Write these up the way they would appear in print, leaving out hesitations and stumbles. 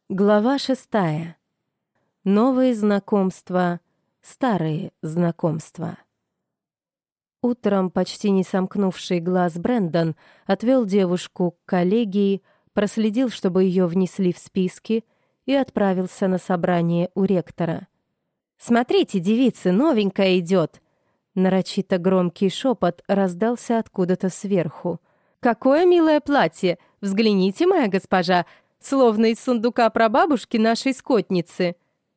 Глава 6. Новые знакомства, старые знакомства. Утром, почти не сомкнувший глаз Брэндон, отвел девушку к коллегии, проследил, чтобы ее внесли в списки, и отправился на собрание у ректора. «Смотрите, девицы, новенькая идет!» Нарочито громкий шепот раздался откуда-то сверху. «Какое милое платье! Взгляните, моя госпожа! Словно из сундука прабабушки нашей скотницы!»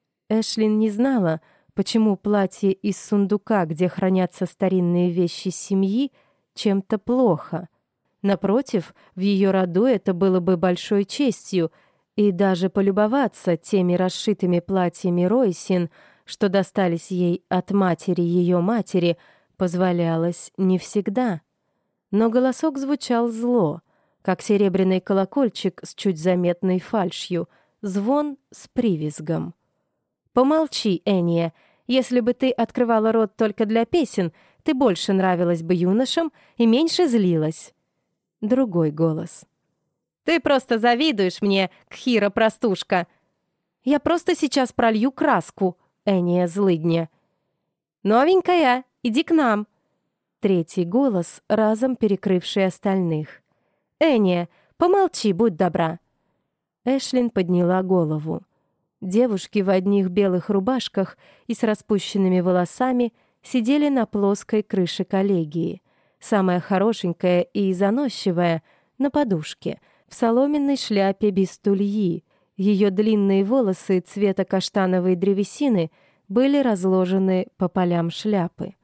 Эшлин не знала, почему платье из сундука, где хранятся старинные вещи семьи, чем-то плохо. Напротив, в ее роду это было бы большой честью, и даже полюбоваться теми расшитыми платьями Ройсин, что достались ей от матери ее матери, позволялось не всегда. Но голосок звучал зло, как серебряный колокольчик с чуть заметной фальшью, звон с привизгом. «Помолчи, Энния. Если бы ты открывала рот только для песен, ты больше нравилась бы юношам и меньше злилась». Другой голос. «Ты просто завидуешь мне, Кхира-простушка. Я просто сейчас пролью краску, Энния злыдня». «Новенькая, иди к нам». Третий голос, разом перекрывший остальных. «Энния, помолчи, будь добра». Эшлин подняла голову. Девушки в одних белых рубашках и с распущенными волосами сидели на плоской крыше коллегии. Самая хорошенькая и заносчивая — на подушке, в соломенной шляпе без тульи. Ее длинные волосы цвета каштановой древесины были разложены по полям шляпы.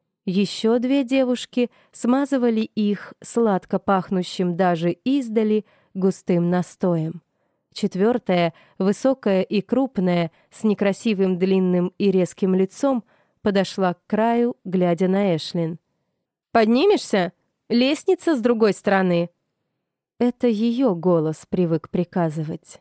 Еще две девушки смазывали их сладко пахнущим даже издали густым настоем. Четвертая, высокая и крупная, с некрасивым длинным и резким лицом, подошла к краю, глядя на Эшлин. «Поднимешься? Лестница с другой стороны». Это ее голос привык приказывать.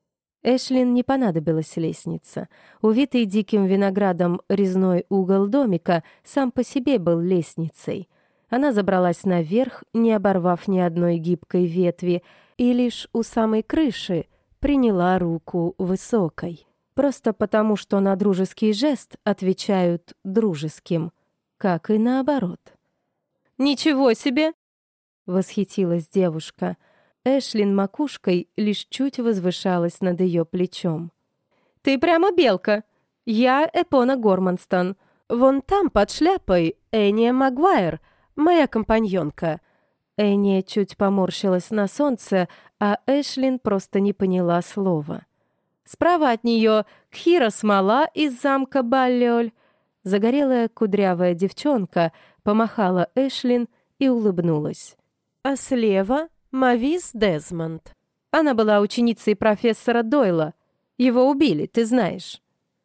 Эшлин не понадобилась лестница. Увитый диким виноградом резной угол домика сам по себе был лестницей. Она забралась наверх, не оборвав ни одной гибкой ветви, и лишь у самой крыши приняла руку высокой. Просто потому, что на дружеский жест отвечают дружеским, как и наоборот. «Ничего себе!» — восхитилась девушка. Эшлин макушкой лишь чуть возвышалась над ее плечом. «Ты прямо белка. Я Эпона Горманстон. Вон там, под шляпой, Энния Магуайр, моя компаньонка». Энния чуть поморщилась на солнце, а Эшлин просто не поняла слова. Справа от нее Кхира Смола из замка Баллиоль. Загорелая кудрявая девчонка помахала Эшлин и улыбнулась. А слева Мавис Дезмонд. Она была ученицей профессора Дойла. Его убили, ты знаешь.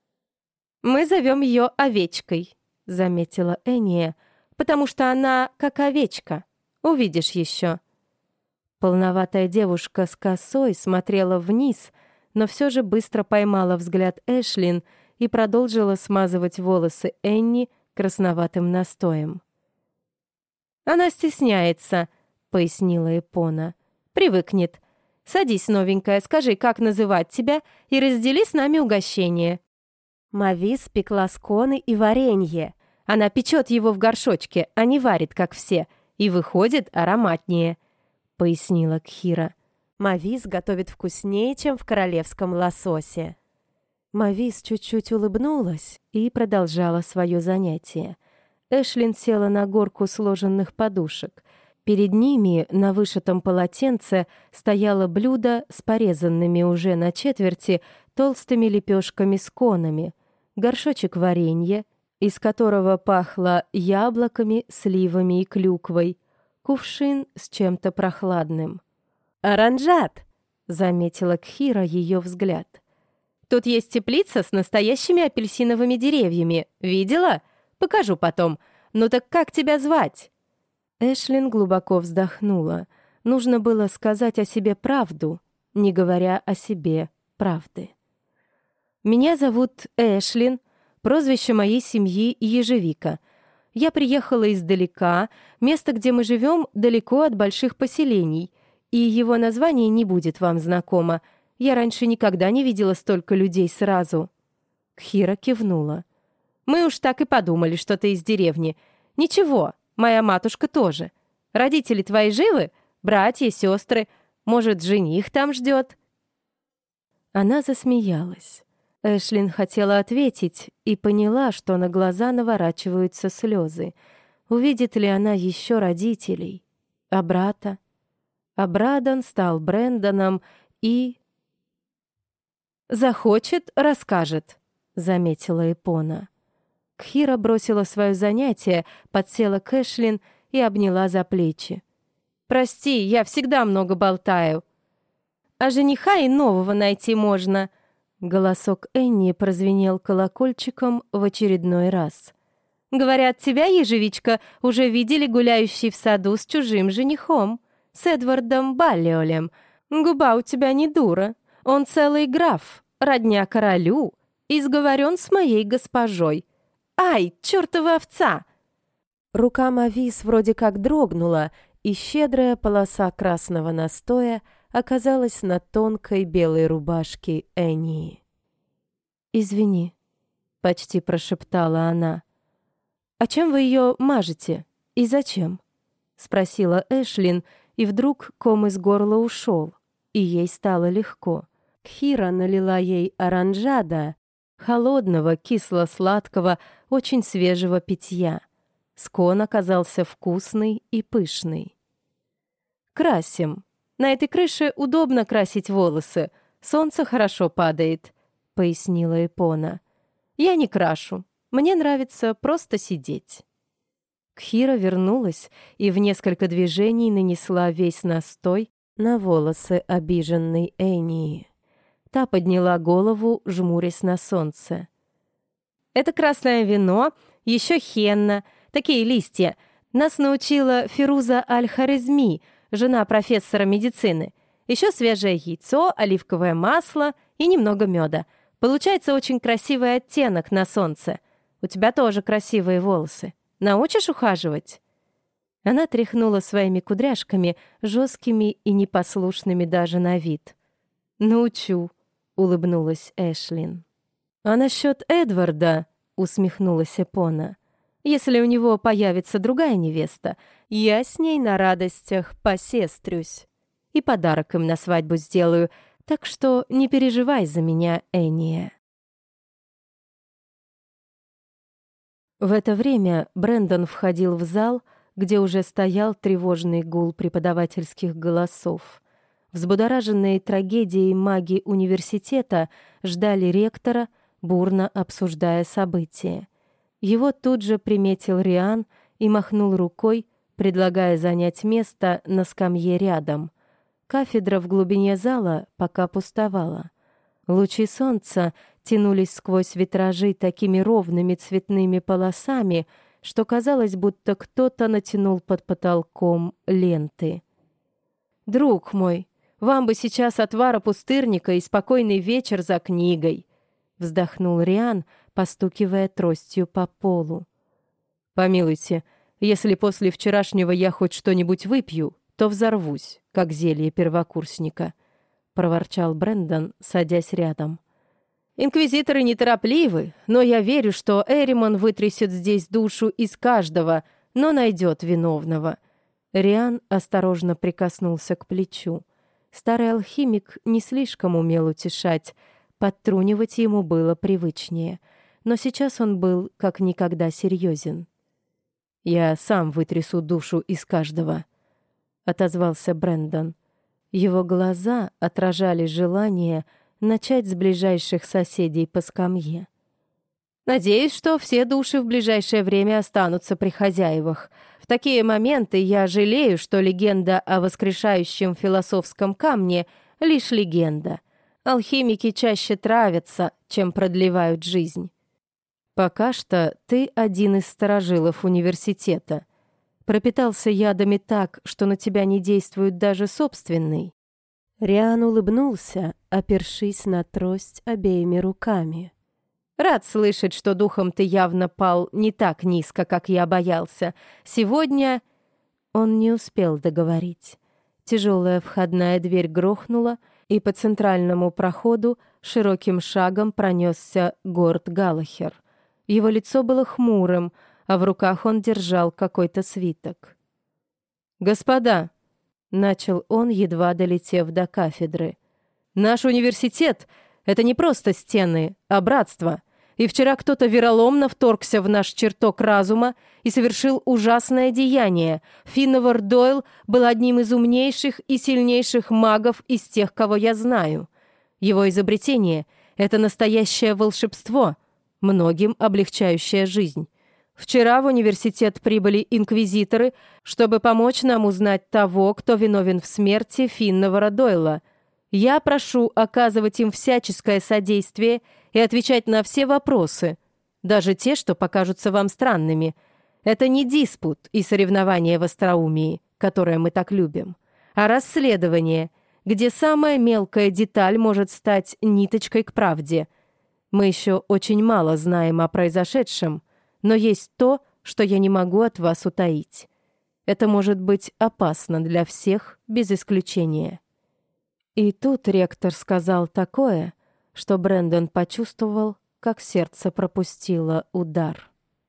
«Мы зовем ее Овечкой», — заметила Энния, «потому что она как овечка. Увидишь еще». Полноватая девушка с косой смотрела вниз, но все же быстро поймала взгляд Эшлин и продолжила смазывать волосы Энни красноватым настоем. «Она стесняется», — пояснила Эпона. «Привыкнет. Садись, новенькая, скажи, как называть тебя, и раздели с нами угощение». Мавис пекла сконы и варенье. Она печет его в горшочке, а не варит, как все, и выходит ароматнее, — пояснила Кхира. Мавис готовит вкуснее, чем в королевском лососе. Мавис чуть-чуть улыбнулась и продолжала свое занятие. Эшлин села на горку сложенных подушек. Перед ними на вышитом полотенце стояло блюдо с порезанными уже на четверти толстыми лепешками с конами, горшочек варенья, из которого пахло яблоками, сливами и клюквой, кувшин с чем-то прохладным. «Оранжат!» — заметила Кхира ее взгляд. «Тут есть теплица с настоящими апельсиновыми деревьями. Видела? Покажу потом. Ну так как тебя звать?» Эшлин глубоко вздохнула. Нужно было сказать о себе правду, не говоря о себе правды. «Меня зовут Эшлин, прозвище моей семьи Ежевика. Я приехала издалека, место, где мы живем, далеко от больших поселений, и его название не будет вам знакомо. Я раньше никогда не видела столько людей сразу». Кхира кивнула. «Мы уж так и подумали, что ты из деревни. Ничего, моя матушка тоже. Родители твои живы? Братья, сестры? Может, жених там ждет?» Она засмеялась. Эшлин хотела ответить и поняла, что на глаза наворачиваются слезы. Увидит ли она еще родителей? А брата? А Брадан стал Брэндоном и... «Захочет — расскажет», — заметила Эпона. Кхира бросила свое занятие, подсела к Эшлин и обняла за плечи. «Прости, я всегда много болтаю». «А жениха и нового найти можно». Голосок Энни прозвенел колокольчиком в очередной раз. «Говорят, тебя, ежевичка, уже видели гуляющей в саду с чужим женихом, с Эдвардом Баллиолем. Губа у тебя не дура. Он целый граф, родня королю, и сговорен с моей госпожой. Ай, чертова овца!» Рука Мавис вроде как дрогнула, и щедрая полоса красного настоя оказалась на тонкой белой рубашке Энни. «Извини», — почти прошептала она. «А чем вы ее мажете? И зачем?» — спросила Эшлин, и вдруг ком из горла ушел, и ей стало легко. Кхира налила ей оранжада, холодного, кисло-сладкого, очень свежего питья. Скон оказался вкусный и пышный. «Красим. На этой крыше удобно красить волосы. Солнце хорошо падает», — пояснила Эпона. «Я не крашу. Мне нравится просто сидеть». Кхира вернулась и в несколько движений нанесла весь настой на волосы обиженной Энии. Та подняла голову, жмурясь на солнце. «Это красное вино, еще хенна, такие листья. Нас научила Фируза Аль-Харизми, жена профессора медицины. Еще свежее яйцо, оливковое масло и немного меда. Получается очень красивый оттенок на солнце. У тебя тоже красивые волосы. Научишь ухаживать?» Она тряхнула своими кудряшками, жесткими и непослушными даже на вид. «Научу», — улыбнулась Эшлин. «А насчет Эдварда», — усмехнулась Эпона, «если у него появится другая невеста, я с ней на радостях посестрюсь. И подарок им на свадьбу сделаю, так что не переживай за меня, Энния». В это время Брэндон входил в зал, где уже стоял тревожный гул преподавательских голосов. Взбудораженные трагедией маги университета ждали ректора, бурно обсуждая события. Его тут же приметил Риан и махнул рукой, предлагая занять место на скамье рядом. Кафедра в глубине зала пока пустовала. Лучи солнца тянулись сквозь витражи такими ровными цветными полосами, что казалось, будто кто-то натянул под потолком ленты. «Друг мой, вам бы сейчас отвара пустырника и спокойный вечер за книгой», — вздохнул Риан, постукивая тростью по полу. «Помилуйте, если после вчерашнего я хоть что-нибудь выпью, то взорвусь, как зелье первокурсника», — проворчал Брэндон, садясь рядом. «Инквизиторы неторопливы, но я верю, что Эримон вытрясет здесь душу из каждого, но найдет виновного». Риан осторожно прикоснулся к плечу. Старый алхимик не слишком умел утешать, подтрунивать ему было привычнее, но сейчас он был как никогда серьезен. «Я сам вытрясу душу из каждого», — отозвался Брэндон. Его глаза отражали желание начать с ближайших соседей по скамье. «Надеюсь, что все души в ближайшее время останутся при хозяевах. В такие моменты я жалею, что легенда о воскрешающем философском камне — лишь легенда. Алхимики чаще травятся, чем продлевают жизнь. Пока что ты один из старожилов университета. Пропитался ядами так, что на тебя не действует даже собственный». Риан улыбнулся, опершись на трость обеими руками. «Рад слышать, что духом ты явно пал не так низко, как я боялся. Сегодня...» Он не успел договорить. Тяжелая входная дверь грохнула, и по центральному проходу широким шагом пронесся Горд Галлахер. Его лицо было хмурым, а в руках он держал какой-то свиток. «Господа!» — начал он, едва долетев до кафедры. «Наш университет — это не просто стены, а братство. И вчера кто-то вероломно вторгся в наш чертог разума и совершил ужасное деяние. Финновар Дойл был одним из умнейших и сильнейших магов из тех, кого я знаю. Его изобретение — это настоящее волшебство, многим облегчающее жизнь. Вчера в университет прибыли инквизиторы, чтобы помочь нам узнать того, кто виновен в смерти Финновара Дойла. Я прошу оказывать им всяческое содействие и отвечать на все вопросы, даже те, что покажутся вам странными. Это не диспут и соревнование в остроумии, которое мы так любим, а расследование, где самая мелкая деталь может стать ниточкой к правде. Мы еще очень мало знаем о произошедшем, но есть то, что я не могу от вас утаить. Это может быть опасно для всех без исключения». И тут ректор сказал такое, что Брэндон почувствовал, как сердце пропустило удар.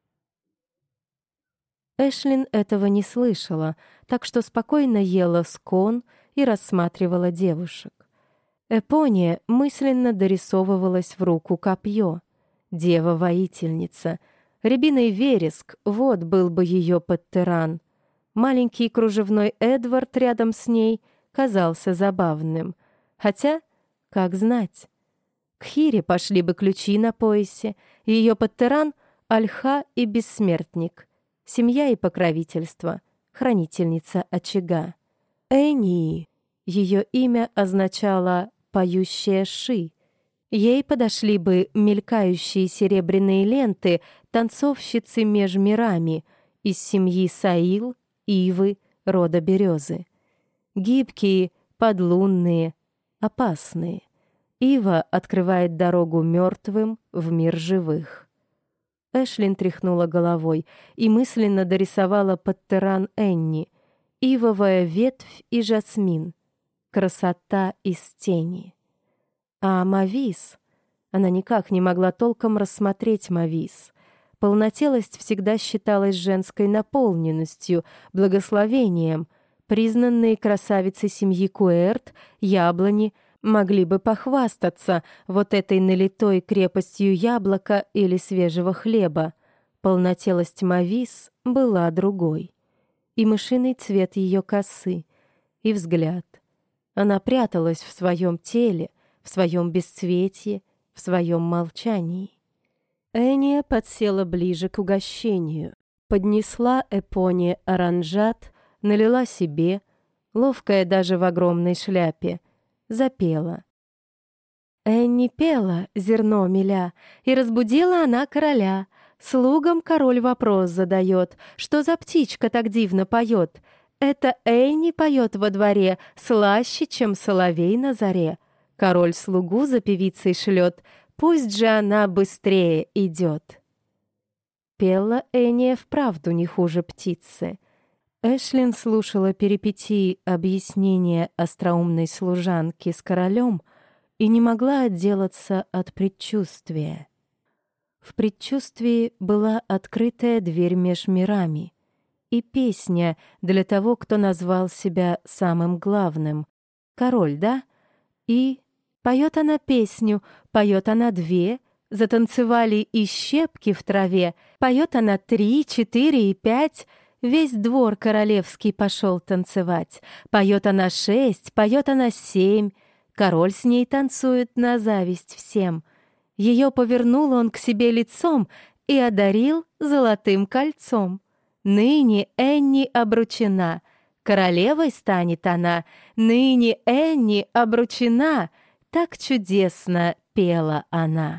Эшлин этого не слышала, так что спокойно ела скон и рассматривала девушек. Эпония мысленно дорисовывалась в руку копье. Дева-воительница. Рябиный вереск, вот был бы ее подтыран. Маленький кружевной Эдвард рядом с ней казался забавным. Хотя, как знать. К Хире пошли бы ключи на поясе, и ее подтыран — ольха и бессмертник. Семья и покровительство, хранительница очага. Энни, ее имя означало «поющая Ши». Ей подошли бы мелькающие серебряные ленты танцовщицы меж мирами из семьи Саил, Ивы, рода Березы. Гибкие, подлунные, опасные. Ива открывает дорогу мертвым в мир живых. Эшлин тряхнула головой и мысленно дорисовала подтыран Энни, ивовая ветвь и жасмин, красота из тени. А Мавис... Она никак не могла толком рассмотреть Мавис. Полнотелость всегда считалась женской наполненностью, благословением. Признанные красавицы семьи Куэрт, яблони, могли бы похвастаться вот этой налитой крепостью яблока или свежего хлеба. Полнотелость Мавис была другой. И мышиный цвет ее косы, и взгляд. Она пряталась в своем теле, в своем бесцветье, в своем молчании. Эния подсела ближе к угощению, поднесла Эпоне оранжат, налила себе, ловкая даже в огромной шляпе, запела. Энни пела, зерно меля, и разбудила она короля. Слугам король вопрос задает, что за птичка так дивно поет. Это Энни поет во дворе, слаще, чем соловей на заре. Король слугу за певицей шлет, пусть же она быстрее идет. Пела Эния вправду не хуже птицы. Эшлин слушала перипетии объяснения остроумной служанки с королем и не могла отделаться от предчувствия. В предчувствии была открытая дверь меж мирами и песня для того, кто назвал себя самым главным. Король, да? И поет она песню, поет она две, затанцевали и щепки в траве, поет она 3, 4 и 5, весь двор королевский пошел танцевать. Поет она 6, поет она 7, король с ней танцует на зависть всем. Ее повернул он к себе лицом и одарил золотым кольцом. Ныне Энни обручена, королевой станет она, ныне Энни обручена, так чудесно пела она.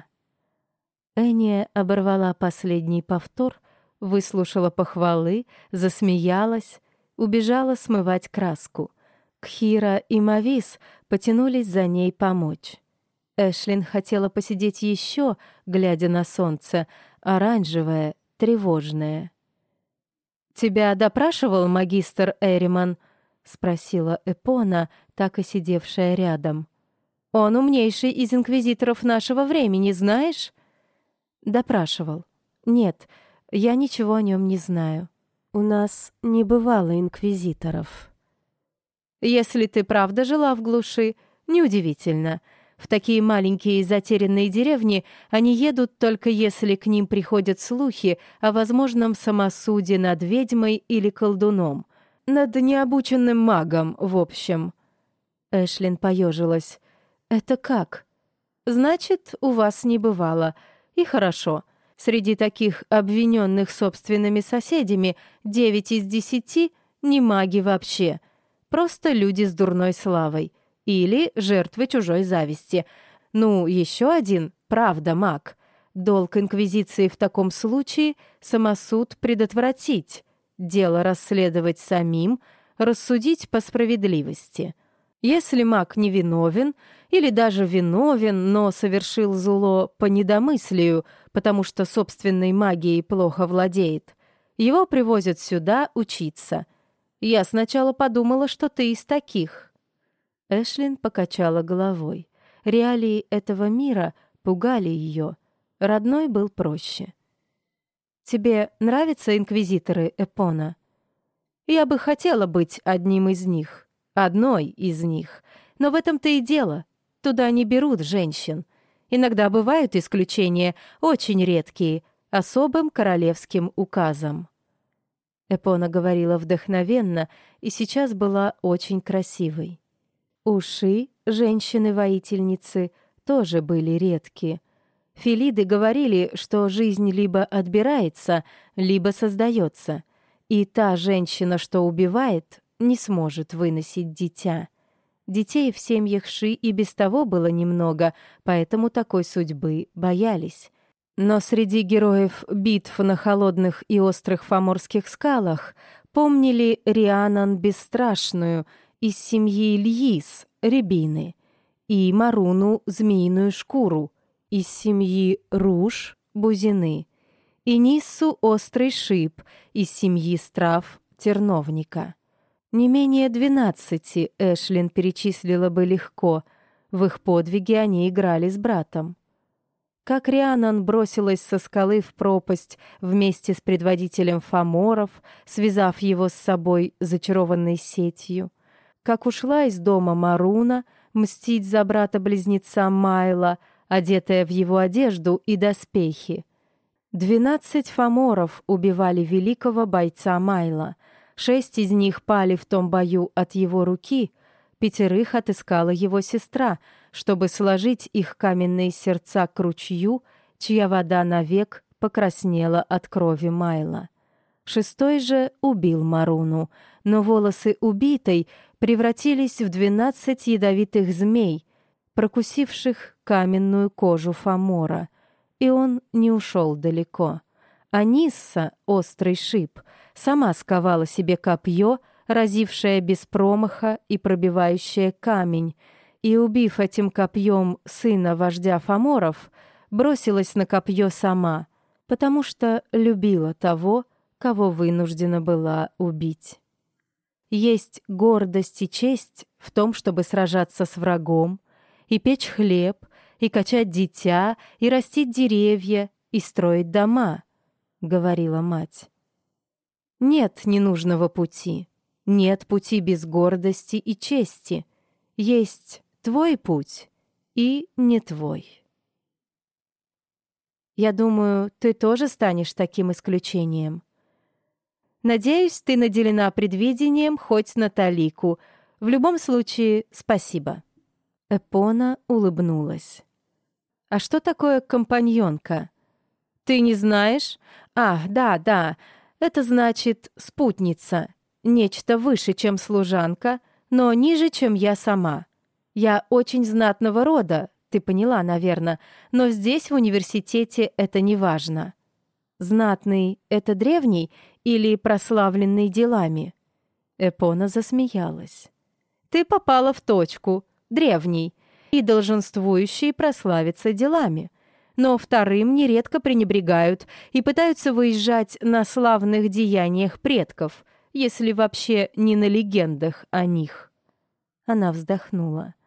Энни оборвала последний повтор, выслушала похвалы, засмеялась, убежала смывать краску. Кхира и Мавис потянулись за ней помочь. Эшлин хотела посидеть еще, глядя на солнце, оранжевое, тревожное. «Тебя допрашивал магистр Эриман?» — спросила Эпона, так и сидевшая рядом. Он умнейший из инквизиторов нашего времени, знаешь? Допрашивал. Нет, я ничего о нем не знаю. У нас не бывало инквизиторов. Если ты правда жила в глуши, неудивительно. В такие маленькие затерянные деревни они едут только если к ним приходят слухи о возможном самосуде над ведьмой или колдуном. Над необученным магом, в общем. Эшлин поежилась. «Это как?» «Значит, у вас не бывало. И хорошо. Среди таких обвиненных собственными соседями 9 из 10 не маги вообще. Просто люди с дурной славой. Или жертвы чужой зависти. Ну, еще один, правда, маг. Долг инквизиции в таком случае — самосуд предотвратить, дело расследовать самим, рассудить по справедливости. Если маг невиновен или даже виновен, но совершил зло по недомыслию, потому что собственной магией плохо владеет, его привозят сюда учиться. Я сначала подумала, что ты из таких». Эшлин покачала головой. Реалии этого мира пугали ее. Родной был проще. «Тебе нравятся инквизиторы, Эпона?» «Я бы хотела быть одним из них, одной из них. Но в этом-то и дело. Туда не берут женщин. Иногда бывают исключения, очень редкие, особым королевским указом». Эпона говорила вдохновенно и сейчас была очень красивой. Уши женщины-воительницы тоже были редкие. Филиды говорили, что жизнь либо отбирается, либо создается, и та женщина, что убивает, не сможет выносить дитя. Детей в семьях Ши и без того было немного, поэтому такой судьбы боялись. Но среди героев битв на холодных и острых фаморских скалах помнили Рианан Бесстрашную из семьи Льис, Рябины, и Маруну Змеиную Шкуру из семьи Руж, Бузины, и Ниссу Острый Шип из семьи Страв, Терновника. Не менее 12 Эшлин перечислила бы легко. В их подвиге они играли с братом. Как Рианан бросилась со скалы в пропасть вместе с предводителем фаморов, связав его с собой зачарованной сетью. Как ушла из дома Маруна мстить за брата-близнеца Майла, одетая в его одежду и доспехи. 12 фаморов убивали великого бойца Майла. 6 из них пали в том бою от его руки, 5 отыскала его сестра, чтобы сложить их каменные сердца к ручью, чья вода навек покраснела от крови Майла. 6 же убил Маруну, но волосы убитой превратились в 12 ядовитых змей, прокусивших каменную кожу Фамора, и он не ушел далеко. А Нисса, острый шип, сама сковала себе копье, разившее без промаха и пробивающее камень, и, убив этим копьем сына вождя Фаморов, бросилась на копье сама, потому что любила того, кого вынуждена была убить. Есть гордость и честь в том, чтобы сражаться с врагом, и печь хлеб, и качать дитя, и растить деревья, и строить дома, — говорила мать. Нет ненужного пути, нет пути без гордости и чести. Есть твой путь и не твой. Я думаю, ты тоже станешь таким исключением. Надеюсь, ты наделена предвидением хоть на талику. В любом случае, спасибо. Эпона улыбнулась. «А что такое компаньонка?» «Ты не знаешь? Ах, да, это значит спутница. Нечто выше, чем служанка, но ниже, чем я сама. Я очень знатного рода, ты поняла, наверное, но здесь, в университете, это не важно. Знатный — это древний или прославленный делами?» Эпона засмеялась. «Ты попала в точку. Древний, и долженствующий прославиться делами. Но вторым нередко пренебрегают и пытаются выезжать на славных деяниях предков, если вообще не на легендах о них». Она вздохнула.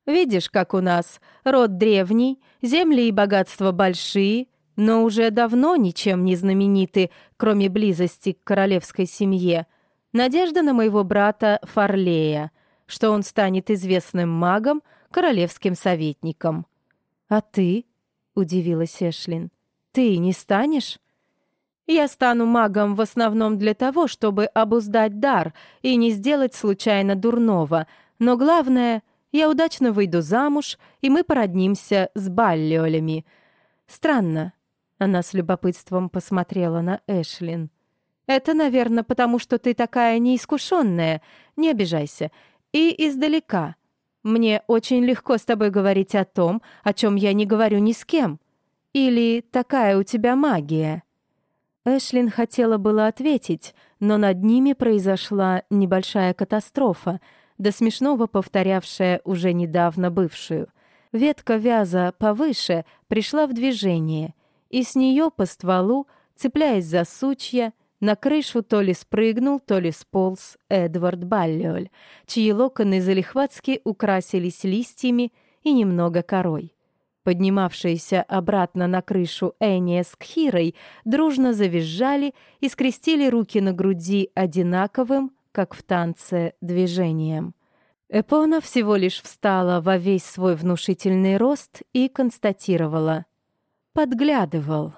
Видишь, как у нас. Род древний, земли и богатства большие, но уже давно ничем не знамениты, кроме близости к королевской семье. Надежда на моего брата Фарлея, что он станет известным магом, королевским советником». «А ты?» — удивилась Эшлин. «Ты не станешь?» «Я стану магом в основном для того, чтобы обуздать дар и не сделать случайно дурного, но главное, я удачно выйду замуж, и мы породнимся с Баллиолями. Странно». Она с любопытством посмотрела на Эшлин. «Это, наверное, потому что ты такая неискушенная, не обижайся, и издалека. Мне очень легко с тобой говорить о том, о чем я не говорю ни с кем. Или такая у тебя магия?» Эшлин хотела было ответить, но над ними произошла небольшая катастрофа, до смешного повторявшая уже недавно бывшую. Ветка вяза повыше пришла в движение, и с нее по стволу, цепляясь за сучья, на крышу то ли спрыгнул, то ли сполз Эдвард Баллиоль, чьи локоны залихватски украсились листьями и немного корой. Поднимавшиеся обратно на крышу Эния с Кхирой дружно завизжали и скрестили руки на груди одинаковым, как в танце, движением. Эпона всего лишь встала во весь свой внушительный рост и констатировала: «Подглядывал».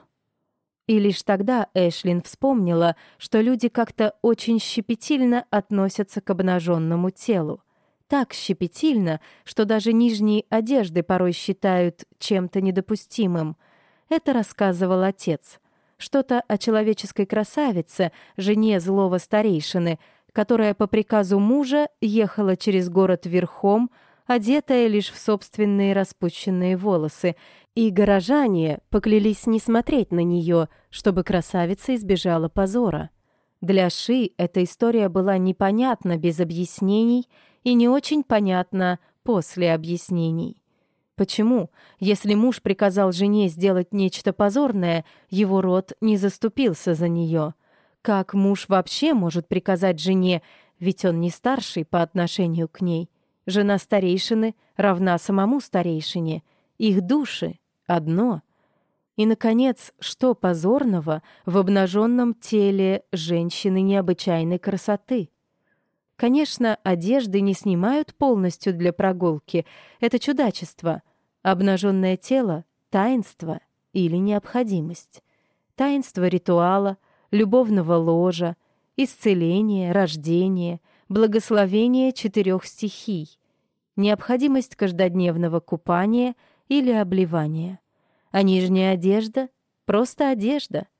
И лишь тогда Эшлин вспомнила, что люди как-то очень щепетильно относятся к обнаженному телу. Так щепетильно, что даже нижние одежды порой считают чем-то недопустимым. Это рассказывал отец. Что-то о человеческой красавице, жене злого старейшины, которая по приказу мужа ехала через город верхом, одетая лишь в собственные распущенные волосы, и горожане поклялись не смотреть на нее, чтобы красавица избежала позора. Для Ши эта история была непонятна без объяснений и не очень понятна после объяснений. Почему, если муж приказал жене сделать нечто позорное, его род не заступился за нее? Как муж вообще может приказать жене, ведь он не старший по отношению к ней? Жена старейшины равна самому старейшине. Их души одно. И, наконец, что позорного в обнаженном теле женщины необычайной красоты? Конечно, одежды не снимают полностью для прогулки. Это чудачество. Обнаженное тело — таинство или необходимость. Таинство ритуала, любовного ложа, исцеление, рождение, благословение 4 стихий, необходимость каждодневного купания или обливания. А нижняя одежда — просто одежда.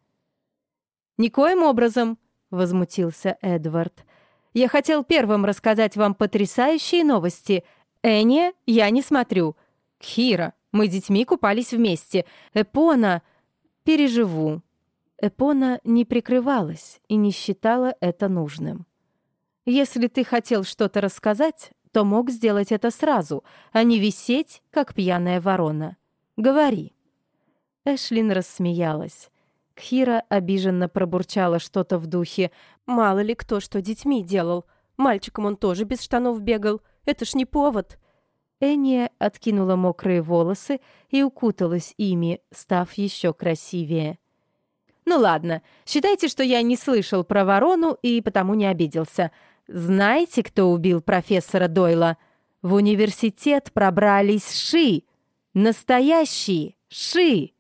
«Никоим образом!» — возмутился Эдвард. «Я хотел первым рассказать вам потрясающие новости. Эния я не смотрю. Кхира, мы с детьми купались вместе. Эпона... переживу». Эпона не прикрывалась и не считала это нужным. «Если ты хотел что-то рассказать, то мог сделать это сразу, а не висеть, как пьяная ворона. Говори». Эшлин рассмеялась. Кхира обиженно пробурчала что-то в духе: «Мало ли кто что детьми делал. Мальчиком он тоже без штанов бегал. Это ж не повод». Эния откинула мокрые волосы и укуталась ими, став еще красивее. «Ну ладно, считайте, что я не слышал про ворону и потому не обиделся. Знаете, кто убил профессора Дойла? В университет пробрались Ши. Настоящие Ши!»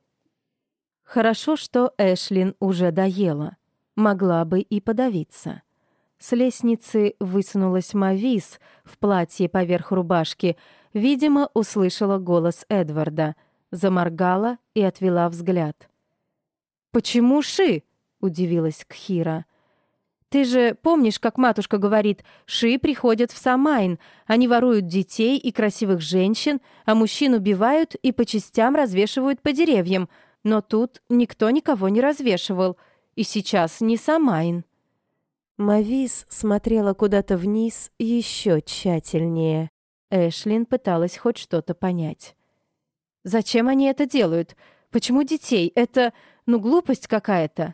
Хорошо, что Эшлин уже доела. Могла бы и подавиться. С лестницы высунулась Мавис в платье поверх рубашки. Видимо, услышала голос Эдварда. Заморгала и отвела взгляд. «Почему Ши?» — удивилась Кхира. «Ты же помнишь, как матушка говорит, Ши приходят в Самайн, они воруют детей и красивых женщин, а мужчин убивают и по частям развешивают по деревьям. Но тут никто никого не развешивал. И сейчас не Самайн». Мавис смотрела куда-то вниз еще тщательнее. Эшлин пыталась хоть что-то понять. «Зачем они это делают? Почему детей? Это, глупость какая-то».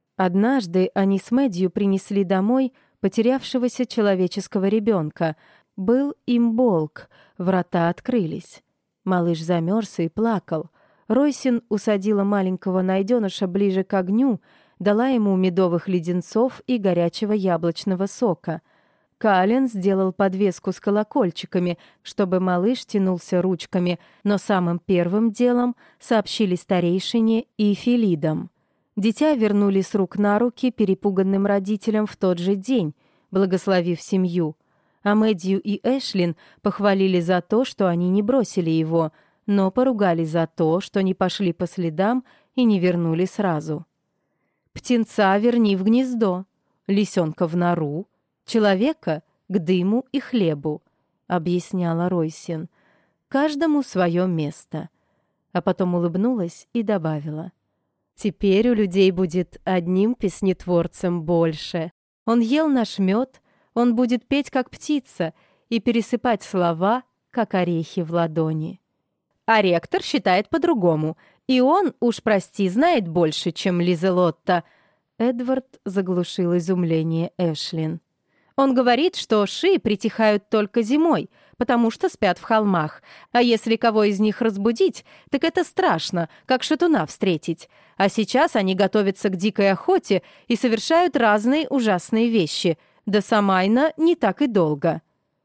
Однажды они с Мэдью принесли домой потерявшегося человеческого ребенка. Был имболк, врата открылись. Малыш замерз и плакал. Ройсин усадила маленького найденыша ближе к огню, дала ему медовых леденцов и горячего яблочного сока. Кален сделал подвеску с колокольчиками, чтобы малыш тянулся ручками, но самым первым делом сообщили старейшине и Филидам. Дитя вернули с рук на руки перепуганным родителям в тот же день, благословив семью. А Мэдью и Эшлин похвалили за то, что они не бросили его, но поругали за то, что не пошли по следам и не вернули сразу. «Птенца верни в гнездо, лисенка в нору, человека к дыму и хлебу», — объясняла Ройсин. «Каждому свое место». А потом улыбнулась и добавила. «Теперь у людей будет одним песнетворцем больше. Он ел наш мед, он будет петь, как птица, и пересыпать слова, как орехи в ладони». А ректор считает по-другому, и он, уж прости, знает больше, чем Лизелотта. Эдвард заглушил изумление Эшлин. Он говорит, что ши притихают только зимой, потому что спят в холмах, а если кого из них разбудить, так это страшно, как шатуна встретить. А сейчас они готовятся к дикой охоте и совершают разные ужасные вещи. До Самайна не так и долго.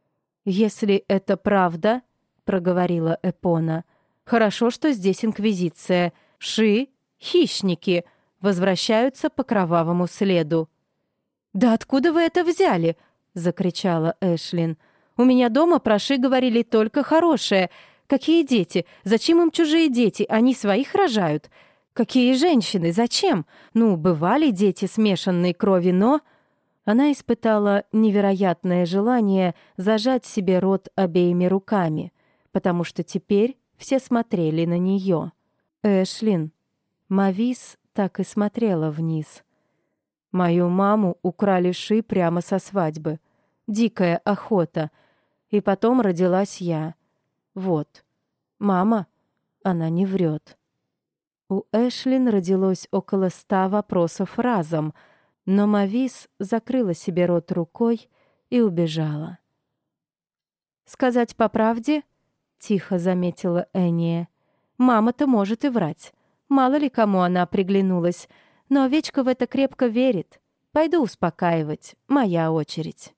«Если это правда, — проговорила Эпона, — хорошо, что здесь инквизиция. Ши, хищники, возвращаются по кровавому следу». «Да откуда вы это взяли?» — закричала Эшлин. «У меня дома про ши говорили только хорошее. Какие дети? Зачем им чужие дети? Они своих рожают. Какие женщины? Зачем? Ну, бывали дети смешанной крови, но...» Она испытала невероятное желание зажать себе рот обеими руками, потому что теперь все смотрели на нее. «Эшлин». Мавис так и смотрела вниз. «Мою маму украли ши прямо со свадьбы. Дикая охота. И потом родилась я. Вот. Мама, она не врет». У Эшлин родилось около 100 вопросов разом, но Мавис закрыла себе рот рукой и убежала. «Сказать по правде, — тихо заметила Эния, — мама-то может и врать. Мало ли кому она приглянулась, но овечка в это крепко верит. Пойду успокаивать, моя очередь».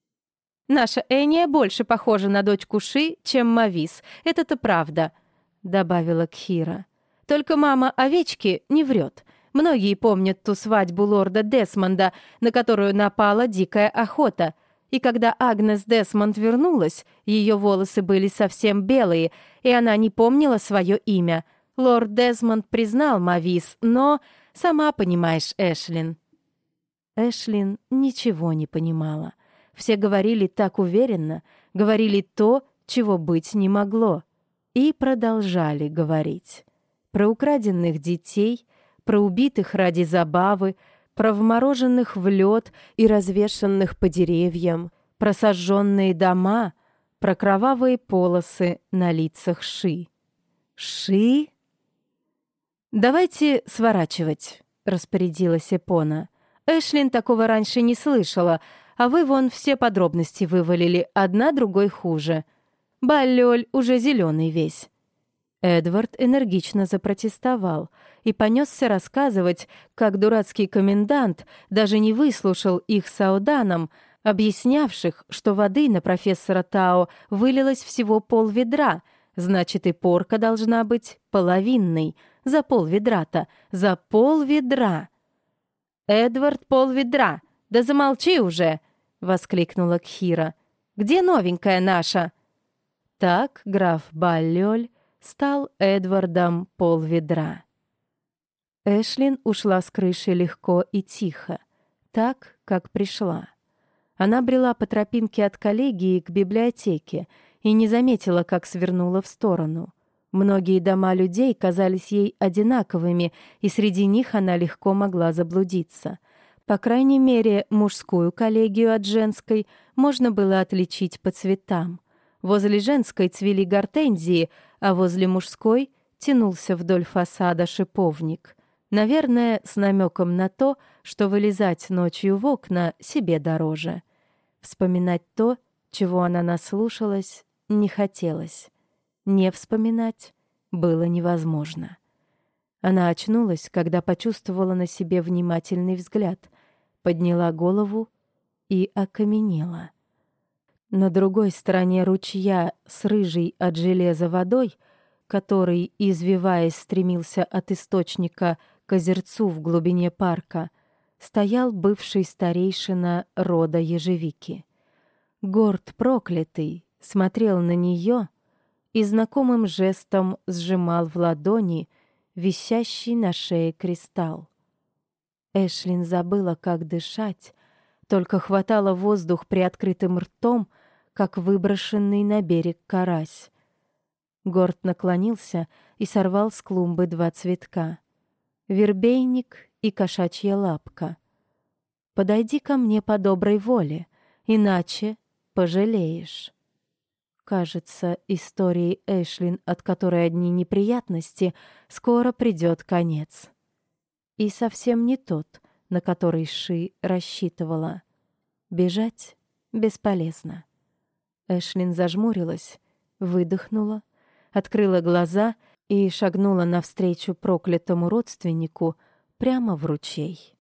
«Наша Эния больше похожа на дочку Ши, чем Мавис, это-то правда», — добавила Кхира. «Только мама овечки не врет. Многие помнят ту свадьбу лорда Десмонда, на которую напала дикая охота. И когда Агнес Десмонд вернулась, ее волосы были совсем белые, и она не помнила свое имя. Лорд Десмонд признал Мавис, но... Сама понимаешь, Эшлин». Эшлин ничего не понимала. Все говорили так уверенно, говорили то, чего быть не могло. И продолжали говорить. Про украденных детей, про убитых ради забавы, про вмороженных в лед и развешанных по деревьям, про сожженные дома, про кровавые полосы на лицах Ши. «Ши?» «Давайте сворачивать», — распорядилась Эпона. «Эшлин такого раньше не слышала, а вы вон все подробности вывалили, одна другой хуже. Баллёль уже зеленый весь». Эдвард энергично запротестовал и понесся рассказывать, как дурацкий комендант даже не выслушал их с Ауданом, объяснявших, что воды на профессора Тао вылилось всего полведра, значит, и порка должна быть половинной, за полведра-то, за полведра. «Эдвард, полведра! Да замолчи уже!» — воскликнула Кхира. «Где новенькая наша?» Так граф Баллёль стал Эдвардом полведра. Эшлин ушла с крыши легко и тихо, так, как пришла. Она брела по тропинке от коллегии к библиотеке и не заметила, как свернула в сторону. Многие дома людей казались ей одинаковыми, и среди них она легко могла заблудиться. По крайней мере, мужскую коллегию от женской можно было отличить по цветам. Возле женской цвели гортензии, а возле мужской тянулся вдоль фасада шиповник. Наверное, с намеком на то, что вылезать ночью в окна себе дороже. Вспоминать то, чего она наслушалась, не хотелось. Не вспоминать было невозможно. Она очнулась, когда почувствовала на себе внимательный взгляд, подняла голову и окаменела. На другой стороне ручья с рыжей от железа водой, который, извиваясь, стремился от источника к озерцу в глубине парка, стоял бывший старейшина рода ежевики. Горд проклятый смотрел на нее и знакомым жестом сжимал в ладони висящий на шее кристалл. Эшлин забыла, как дышать, только хватала воздух приоткрытым ртом, как выброшенный на берег карась. Горд наклонился и сорвал с клумбы 2 цветка. Вербейник и кошачья лапка. «Подойди ко мне по доброй воле, иначе пожалеешь». Кажется, истории Эшлин, от которой одни неприятности, скоро придет конец. И совсем не тот, на который Ши рассчитывала. Бежать бесполезно. Эшлин зажмурилась, выдохнула, открыла глаза и шагнула навстречу проклятому родственнику прямо в ручей.